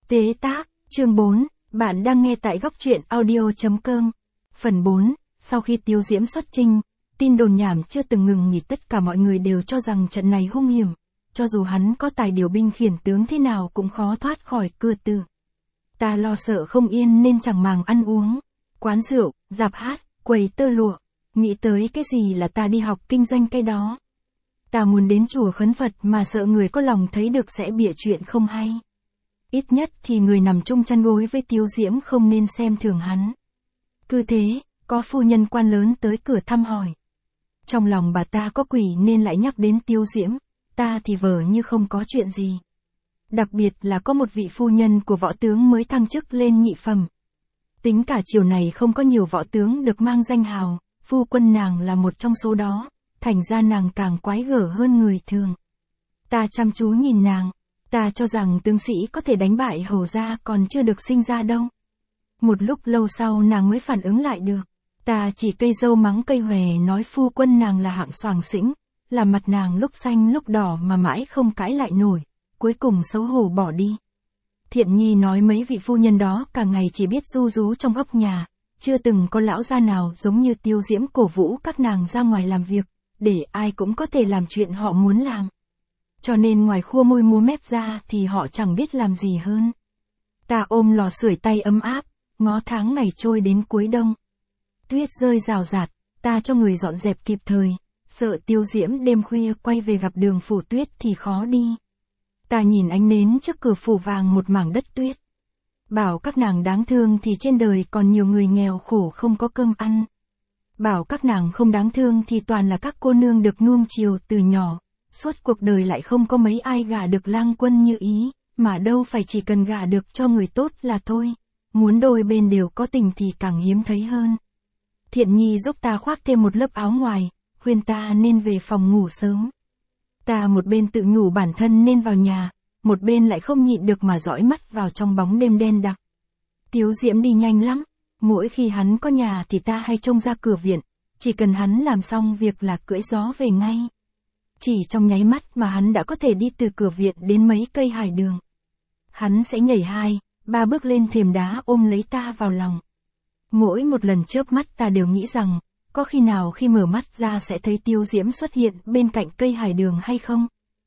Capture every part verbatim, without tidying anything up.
Tế tác, chương bốn, bạn đang nghe tại góc truyện audio chấm com. Phần bốn, sau khi Tiếu Diễm xuất chinh, tin đồn nhảm chưa từng ngừng nghỉ, tất cả mọi người đều cho rằng trận này hung hiểm, cho dù hắn có tài điều binh khiển tướng thế nào cũng khó thoát khỏi cưa tử. Ta lo sợ không yên nên chẳng màng ăn uống, quán rượu, rạp hát, quầy tơ lụa, nghĩ tới cái gì là ta đi học kinh doanh cái đó. Ta muốn đến chùa khấn Phật mà sợ người có lòng thấy được sẽ bịa chuyện không hay. Ít nhất thì người nằm chung chăn gối với Tiếu Diễm không nên xem thường hắn. Cứ thế, có phu nhân quan lớn tới cửa thăm hỏi. Trong lòng bà ta có quỷ nên lại nhắc đến Tiếu Diễm, ta thì vờ như không có chuyện gì. Đặc biệt là có một vị phu nhân của võ tướng mới thăng chức lên nhị phẩm. Tính cả chiều này không có nhiều võ tướng được mang danh hào, phu quân nàng là một trong số đó, thành ra nàng càng quái gở hơn người thường. Ta chăm chú nhìn nàng, ta cho rằng tướng sĩ có thể đánh bại hầu gia còn chưa được sinh ra đâu. Một lúc lâu sau nàng mới phản ứng lại được. Ta chỉ cây dâu mắng cây hòe nói phu quân nàng là hạng xoàng xĩnh, là mặt nàng lúc xanh lúc đỏ mà mãi không cãi lại nổi, cuối cùng xấu hổ bỏ đi. Thiện Nhi nói mấy vị phu nhân đó cả ngày chỉ biết ru rú trong óc nhà, chưa từng có lão gia nào giống như Tiếu Diễm cổ vũ các nàng ra ngoài làm việc, để ai cũng có thể làm chuyện họ muốn làm. Cho nên ngoài khua môi múa mép ra thì họ chẳng biết làm gì hơn. Ta ôm lò sưởi tay ấm áp, ngó tháng ngày trôi đến cuối đông. Tuyết rơi rào rạt, ta cho người dọn dẹp kịp thời, sợ Tiếu Diễm đêm khuya quay về gặp Đường phủ Tuyết thì khó đi. Ta nhìn ánh nến trước cửa phủ vàng một mảng đất tuyết. Bảo các nàng đáng thương thì trên đời còn nhiều người nghèo khổ không có cơm ăn. Bảo các nàng không đáng thương thì toàn là các cô nương được nuông chiều từ nhỏ, suốt cuộc đời lại không có mấy ai gả được lang quân như ý, mà đâu phải chỉ cần gả được cho người tốt là thôi, muốn đôi bên đều có tình thì càng hiếm thấy hơn. Thiện Nhi giúp ta khoác thêm một lớp áo ngoài, khuyên ta nên về phòng ngủ sớm. Ta một bên tự nhủ bản thân nên vào nhà, một bên lại không nhịn được mà dõi mắt vào trong bóng đêm đen đặc. Tiếu Diễm đi nhanh lắm, mỗi khi hắn có nhà thì ta hay trông ra cửa viện, chỉ cần hắn làm xong việc là cưỡi gió về ngay. Chỉ trong nháy mắt mà hắn đã có thể đi từ cửa viện đến mấy cây hải đường. Hắn sẽ nhảy hai, ba bước lên thềm đá ôm lấy ta vào lòng. Mỗi một lần chớp mắt ta đều nghĩ rằng, có khi nào khi mở mắt ra sẽ thấy Tiếu Diễm xuất hiện bên cạnh cây hải đường hay không?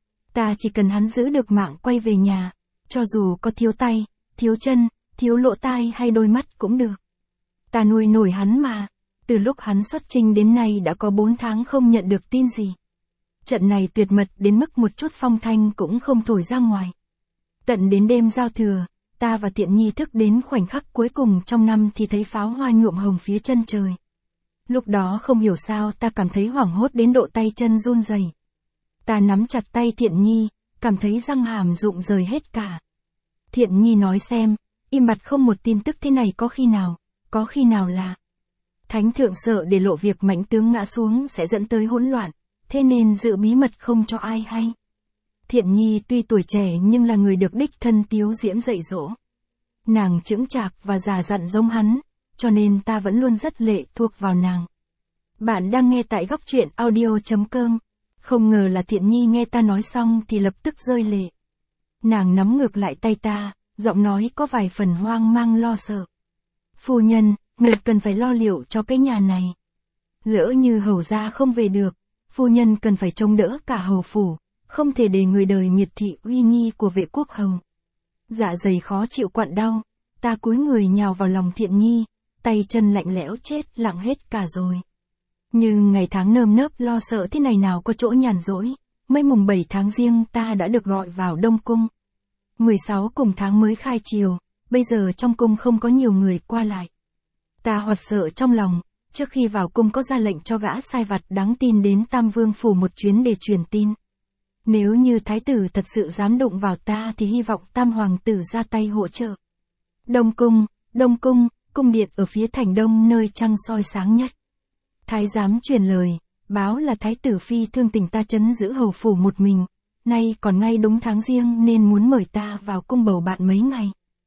Ta chỉ cần hắn giữ được mạng quay về nhà, cho dù có thiếu tay, thiếu chân, thiếu lỗ tai hay đôi mắt cũng được. Ta nuôi nổi hắn mà, từ lúc hắn xuất chinh đến nay đã có bốn tháng không nhận được tin gì. Trận này tuyệt mật đến mức một chút phong thanh cũng không thổi ra ngoài. Tận đến đêm giao thừa, ta và Thiện Nhi thức đến khoảnh khắc cuối cùng trong năm thì thấy pháo hoa nhuộm hồng phía chân trời. Lúc đó không hiểu sao ta cảm thấy hoảng hốt đến độ tay chân run rẩy. Ta nắm chặt tay Thiện Nhi, cảm thấy răng hàm rụng rời hết cả. Thiện Nhi nói xem, im bặt không một tin tức thế này có khi nào, có khi nào là Thánh thượng sợ để lộ việc mãnh tướng ngã xuống sẽ dẫn tới hỗn loạn, thế nên giữ bí mật không cho ai hay. Thiện Nhi tuy tuổi trẻ nhưng là người được đích thân Tiếu Diễm dạy dỗ. Nàng chững chạc và già dặn giống hắn, cho nên ta vẫn luôn rất lệ thuộc vào nàng. Bạn đang nghe tại góc truyện audio chấm com. Không ngờ là Thiện Nhi nghe ta nói xong thì lập tức rơi lệ. Nàng nắm ngược lại tay ta, giọng nói có vài phần hoang mang lo sợ. Phu nhân, người cần phải lo liệu cho cái nhà này. Lỡ như hầu gia không về được, phu nhân cần phải trông đỡ cả hầu phủ, không thể để người đời miệt thị uy nghi của vệ quốc hầu. Dạ dày khó chịu quặn đau, ta cúi người nhào vào lòng Thiện Nhi, tay chân lạnh lẽo chết lặng hết cả rồi. Nhưng ngày tháng nơm nớp lo sợ thế này nào có chỗ nhàn rỗi, mấy mùng bảy tháng Giêng ta đã được gọi vào Đông Cung. mười sáu cùng tháng mới khai triều, bây giờ trong cung không có nhiều người qua lại. Ta hoảng sợ trong lòng, trước khi vào cung có ra lệnh cho gã sai vặt đáng tin đến Tam Vương phủ một chuyến để truyền tin. Nếu như thái tử thật sự dám đụng vào ta thì hy vọng Tam hoàng tử ra tay hỗ trợ. Đông Cung, Đông Cung, cung điện ở phía thành đông nơi trăng soi sáng nhất. Thái giám truyền lời, báo là thái tử phi thương tình ta trấn giữ hầu phủ một mình, nay còn ngay đúng tháng Giêng nên muốn mời ta vào cung bầu bạn mấy ngày.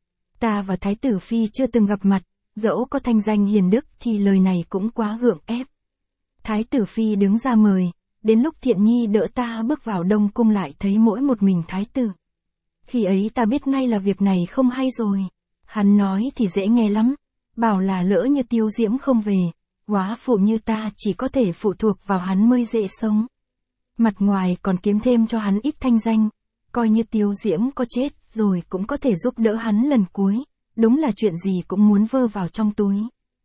Ta và thái tử phi chưa từng gặp mặt, dẫu có thanh danh hiền đức thì lời này cũng quá gượng ép. Thái tử phi đứng ra mời, đến lúc Thiện Nhi đỡ ta bước vào Đông Cung lại thấy mỗi một mình thái tử. Khi ấy ta biết ngay là việc này không hay rồi. Hắn nói thì dễ nghe lắm, bảo là lỡ như Tiêu Diễm không về, góa phụ như ta chỉ có thể phụ thuộc vào hắn mới dễ sống. Mặt ngoài còn kiếm thêm cho hắn ít thanh danh, coi như Tiêu Diễm có chết rồi cũng có thể giúp đỡ hắn lần cuối, đúng là chuyện gì cũng muốn vơ vào trong túi.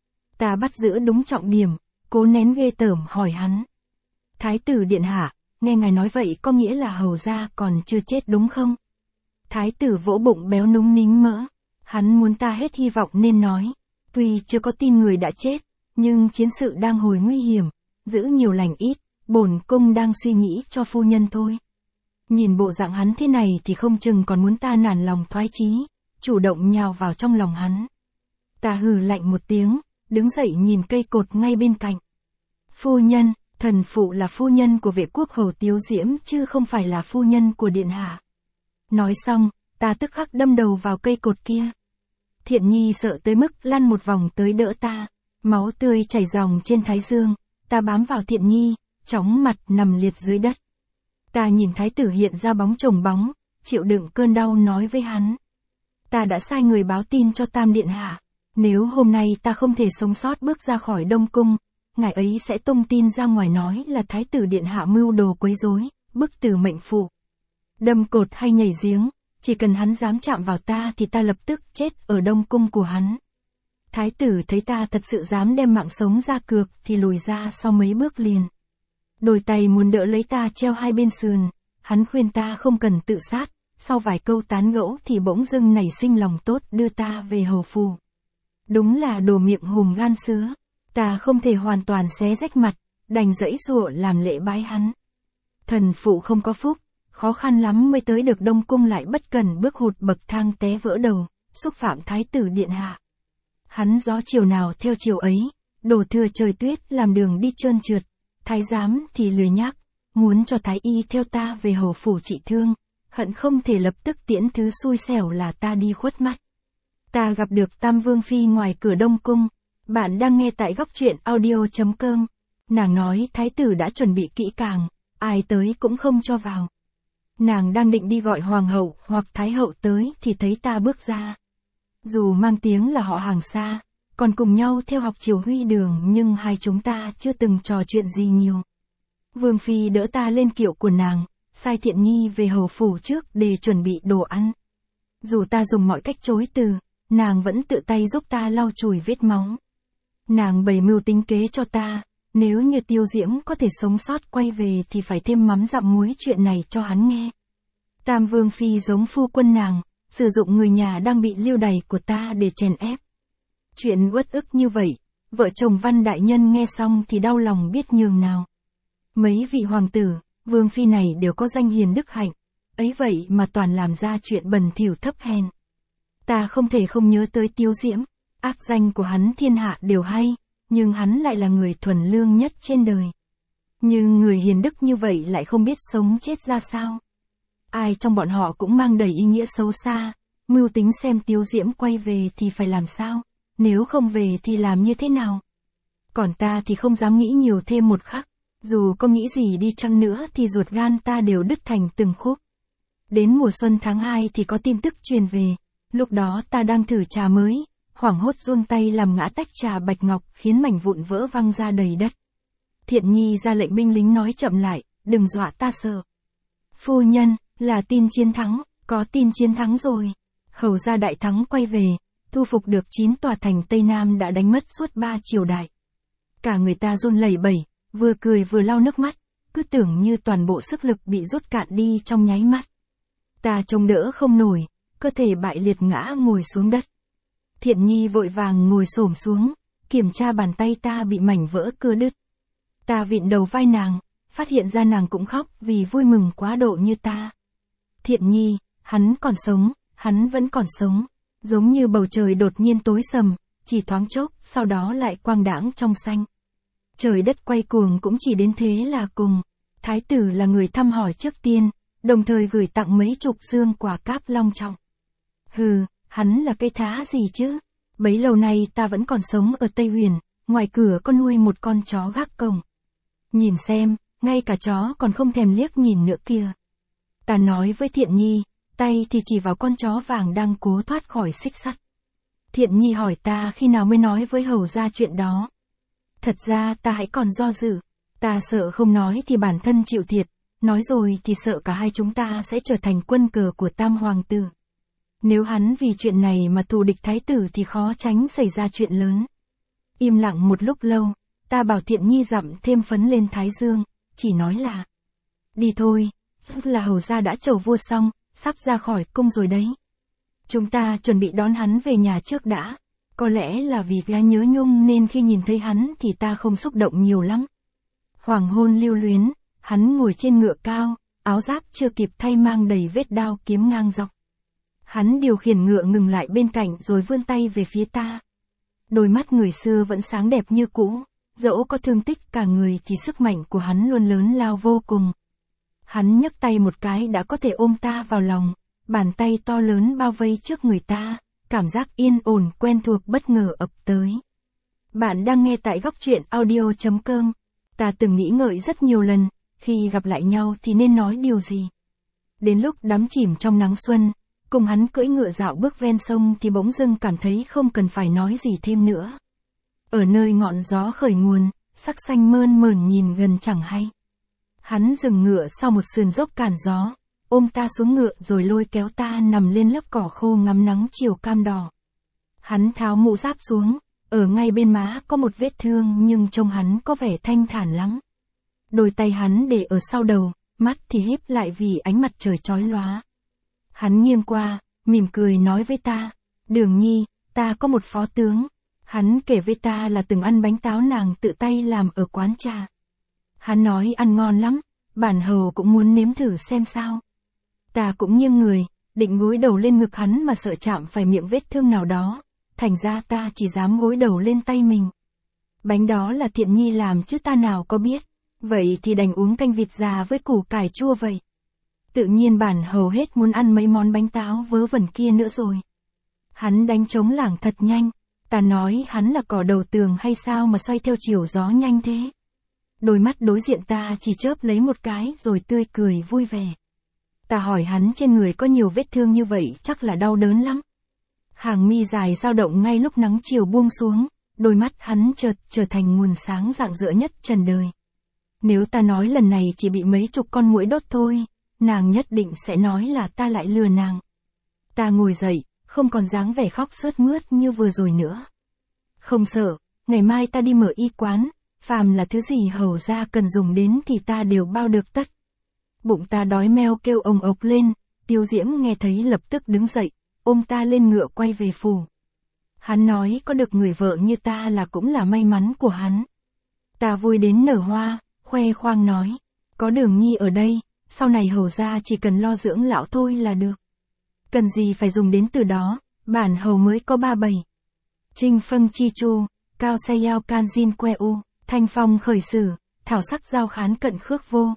Ta bắt giữ đúng trọng điểm, cố nén ghê tởm hỏi hắn. Thái tử điện hạ, nghe ngài nói vậy có nghĩa là hầu gia còn chưa chết đúng không? Thái tử vỗ bụng béo núng nính mỡ, hắn muốn ta hết hy vọng nên nói, tuy chưa có tin người đã chết, nhưng chiến sự đang hồi nguy hiểm, giữ nhiều lành ít, bổn cung đang suy nghĩ cho phu nhân thôi. Nhìn bộ dạng hắn thế này thì không chừng còn muốn ta nản lòng thoái chí, chủ động nhào vào trong lòng hắn. Ta hừ lạnh một tiếng, đứng dậy nhìn cây cột ngay bên cạnh. Phu nhân, thần phụ là phu nhân của vệ quốc hầu Tiêu Diễm chứ không phải là phu nhân của điện hạ. Nói xong, ta tức khắc đâm đầu vào cây cột kia. Thiện Nhi sợ tới mức lăn một vòng tới đỡ ta, máu tươi chảy ròng trên thái dương, ta bám vào Thiện Nhi, chóng mặt nằm liệt dưới đất. Ta nhìn thái tử hiện ra bóng chồng bóng, chịu đựng cơn đau nói với hắn. Ta đã sai người báo tin cho Tam điện hạ, nếu hôm nay ta không thể sống sót bước ra khỏi Đông Cung, ngài ấy sẽ tung tin ra ngoài nói là thái tử điện hạ mưu đồ quấy rối, bức tử mệnh phụ. Đâm cột hay nhảy giếng, chỉ cần hắn dám chạm vào ta thì ta lập tức chết ở Đông Cung của hắn. Thái tử thấy ta thật sự dám đem mạng sống ra cược thì lùi ra sau mấy bước liền. Đôi tay muốn đỡ lấy ta treo hai bên sườn, hắn khuyên ta không cần tự sát, sau vài câu tán gẫu thì bỗng dưng nảy sinh lòng tốt đưa ta về hầu phủ. Đúng là đồ miệng hùm gan sứa, ta không thể hoàn toàn xé rách mặt, đành giãy giụa làm lễ bái hắn. Thần phụ không có phúc, khó khăn lắm mới tới được Đông Cung lại bất cần bước hụt bậc thang té vỡ đầu, xúc phạm thái tử điện hạ. Hắn gió chiều nào theo chiều ấy, đổ thừa trời tuyết làm đường đi trơn trượt, thái giám thì lười nhác, muốn cho thái y theo ta về hầu phủ trị thương, hận không thể lập tức tiễn thứ xui xẻo là ta đi khuất mắt. Ta gặp được Tam Vương Phi ngoài cửa Đông Cung, bạn đang nghe tại góc truyện audio chấm com. Nàng nói thái tử đã chuẩn bị kỹ càng, ai tới cũng không cho vào. Nàng đang định đi gọi hoàng hậu hoặc thái hậu tới thì thấy ta bước ra. Dù mang tiếng là họ hàng xa, còn cùng nhau theo học triều Huy Đường nhưng hai chúng ta chưa từng trò chuyện gì nhiều. Vương Phi đỡ ta lên kiệu của nàng, sai Thiện Nhi về hầu phủ trước để chuẩn bị đồ ăn. Dù ta dùng mọi cách chối từ, nàng vẫn tự tay giúp ta lau chùi vết máu. Nàng bày mưu tính kế cho ta, nếu như Tiêu Diễm có thể sống sót quay về thì phải thêm mắm dặm muối chuyện này cho hắn nghe. Tam Vương Phi giống phu quân nàng, sử dụng người nhà đang bị lưu đày của ta để chèn ép. Chuyện uất ức như vậy, vợ chồng Văn đại nhân nghe xong thì đau lòng biết nhường nào. Mấy vị hoàng tử, Vương Phi này đều có danh hiền đức hạnh, ấy vậy mà toàn làm ra chuyện bẩn thỉu thấp hèn. Ta không thể không nhớ tới Tiêu Diễm, ác danh của hắn thiên hạ đều hay, nhưng hắn lại là người thuần lương nhất trên đời. Nhưng người hiền đức như vậy lại không biết sống chết ra sao. Ai trong bọn họ cũng mang đầy ý nghĩa xấu xa, mưu tính xem Tiêu Diễm quay về thì phải làm sao, nếu không về thì làm như thế nào. Còn ta thì không dám nghĩ nhiều thêm một khắc, dù có nghĩ gì đi chăng nữa thì ruột gan ta đều đứt thành từng khúc. Đến mùa xuân tháng hai thì có tin tức truyền về, lúc đó ta đang thử trà mới, hoảng hốt run tay làm ngã tách trà bạch ngọc khiến mảnh vụn vỡ văng ra đầy đất. Thiện Nhi ra lệnh binh lính nói chậm lại, đừng dọa ta sợ. Phu nhân, là tin chiến thắng, có tin chiến thắng rồi. Hầu gia đại thắng quay về, thu phục được chín tòa thành Tây Nam đã đánh mất suốt ba triều đại. Cả người ta run lẩy bẩy, vừa cười vừa lau nước mắt, cứ tưởng như toàn bộ sức lực bị rút cạn đi trong nháy mắt. Ta trông đỡ không nổi, cơ thể bại liệt ngã ngồi xuống đất. Thiện Nhi vội vàng ngồi xổm xuống, kiểm tra bàn tay ta bị mảnh vỡ cưa đứt. Ta vịn đầu vai nàng, phát hiện ra nàng cũng khóc vì vui mừng quá độ như ta. Thiện Nhi, hắn còn sống, hắn vẫn còn sống. Giống như bầu trời đột nhiên tối sầm, chỉ thoáng chốc, sau đó lại quang đãng trong xanh. Trời đất quay cuồng cũng chỉ đến thế là cùng. Thái tử là người thăm hỏi trước tiên, đồng thời gửi tặng mấy chục dương quả cáp long trọng. Hừ, hắn là cây thá gì chứ? Bấy lâu nay ta vẫn còn sống ở Tây Huyền, ngoài cửa có nuôi một con chó gác cổng. Nhìn xem, ngay cả chó còn không thèm liếc nhìn nữa kìa. Ta nói với Thiện Nhi, tay thì chỉ vào con chó vàng đang cố thoát khỏi xích sắt. Thiện Nhi hỏi ta khi nào mới nói với hầu ra chuyện đó. Thật ra ta hãy còn do dự, ta sợ không nói thì bản thân chịu thiệt, nói rồi thì sợ cả hai chúng ta sẽ trở thành quân cờ của Tam Hoàng tử. Nếu hắn vì chuyện này mà thù địch thái tử thì khó tránh xảy ra chuyện lớn. Im lặng một lúc lâu, ta bảo Thiện Nhi dặm thêm phấn lên thái dương, chỉ nói là: đi thôi, là hầu gia đã chầu vua xong, sắp ra khỏi cung rồi đấy. Chúng ta chuẩn bị đón hắn về nhà trước đã. Có lẽ là vì gái nhớ nhung nên khi nhìn thấy hắn thì ta không xúc động nhiều lắm. Hoàng hôn lưu luyến, hắn ngồi trên ngựa cao, áo giáp chưa kịp thay mang đầy vết đao kiếm ngang dọc. Hắn điều khiển ngựa ngừng lại bên cạnh rồi vươn tay về phía ta. Đôi mắt người xưa vẫn sáng đẹp như cũ, dẫu có thương tích cả người thì sức mạnh của hắn luôn lớn lao vô cùng. Hắn nhấc tay một cái đã có thể ôm ta vào lòng, bàn tay to lớn bao vây trước người ta, cảm giác yên ổn quen thuộc bất ngờ ập tới. Bạn đang nghe tại góc truyện audio chấm com. Ta từng nghĩ ngợi rất nhiều lần, khi gặp lại nhau thì nên nói điều gì. Đến lúc đắm chìm trong nắng xuân, cùng hắn cưỡi ngựa dạo bước ven sông thì bỗng dưng cảm thấy không cần phải nói gì thêm nữa. Ở nơi ngọn gió khởi nguồn, sắc xanh mơn mởn nhìn gần chẳng hay. Hắn dừng ngựa sau một sườn dốc cản gió, ôm ta xuống ngựa rồi lôi kéo ta nằm lên lớp cỏ khô ngắm nắng chiều cam đỏ. Hắn tháo mũ giáp xuống, ở ngay bên má có một vết thương nhưng trông hắn có vẻ thanh thản lắm. Đôi tay hắn để ở sau đầu, mắt thì híp lại vì ánh mặt trời chói lóa. Hắn nghiêng qua, mỉm cười nói với ta: Đường Nhi, ta có một phó tướng. Hắn kể với ta là từng ăn bánh táo nàng tự tay làm ở quán trà. Hắn nói ăn ngon lắm, bản hầu cũng muốn nếm thử xem sao. Ta cũng nghiêng người, định gối đầu lên ngực hắn mà sợ chạm phải miệng vết thương nào đó, thành ra ta chỉ dám gối đầu lên tay mình. Bánh đó là Thiện Nhi làm chứ ta nào có biết, vậy thì đành uống canh vịt già với củ cải chua vậy. Tự nhiên bản hầu hết muốn ăn mấy món bánh táo vớ vẩn kia nữa rồi. Hắn đánh trống lảng thật nhanh, ta nói hắn là cỏ đầu tường hay sao mà xoay theo chiều gió nhanh thế. Đôi mắt đối diện ta chỉ chớp lấy một cái rồi tươi cười vui vẻ. Ta hỏi hắn trên người có nhiều vết thương như vậy chắc là đau đớn lắm. Hàng mi dài dao động ngay lúc nắng chiều buông xuống, đôi mắt hắn chợt trở thành nguồn sáng rạng rỡ nhất trần đời. Nếu ta nói lần này chỉ bị mấy chục con muỗi đốt thôi, nàng nhất định sẽ nói là ta lại lừa nàng. Ta ngồi dậy, không còn dáng vẻ khóc sướt mướt như vừa rồi nữa. Không sợ, ngày mai ta đi mở y quán, phàm là thứ gì hầu ra cần dùng đến thì ta đều bao được tất. Bụng ta đói meo kêu ồng ộc lên, Tiêu Diễm nghe thấy lập tức đứng dậy, ôm ta lên ngựa quay về phủ. Hắn nói có được người vợ như ta là cũng là may mắn của hắn. Ta vui đến nở hoa, khoe khoang nói, có Đường Nhi ở đây, sau này hầu ra chỉ cần lo dưỡng lão thôi là được. Cần gì phải dùng đến từ đó, bản hầu mới có ba bảy. Trinh phân chi chu, cao say yao can jin que u, thanh phong khởi sử, thảo sắc giao khán cận khước vô.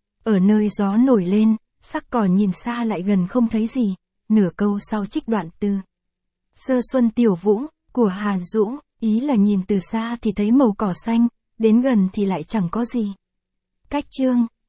Ở nơi gió nổi lên, sắc cỏ nhìn xa lại gần không thấy gì, nửa câu sau trích đoạn từ Sơ Xuân Tiểu Vũ, của Hà Dũ, ý là nhìn từ xa thì thấy màu cỏ xanh, đến gần thì lại chẳng có gì. Cách chương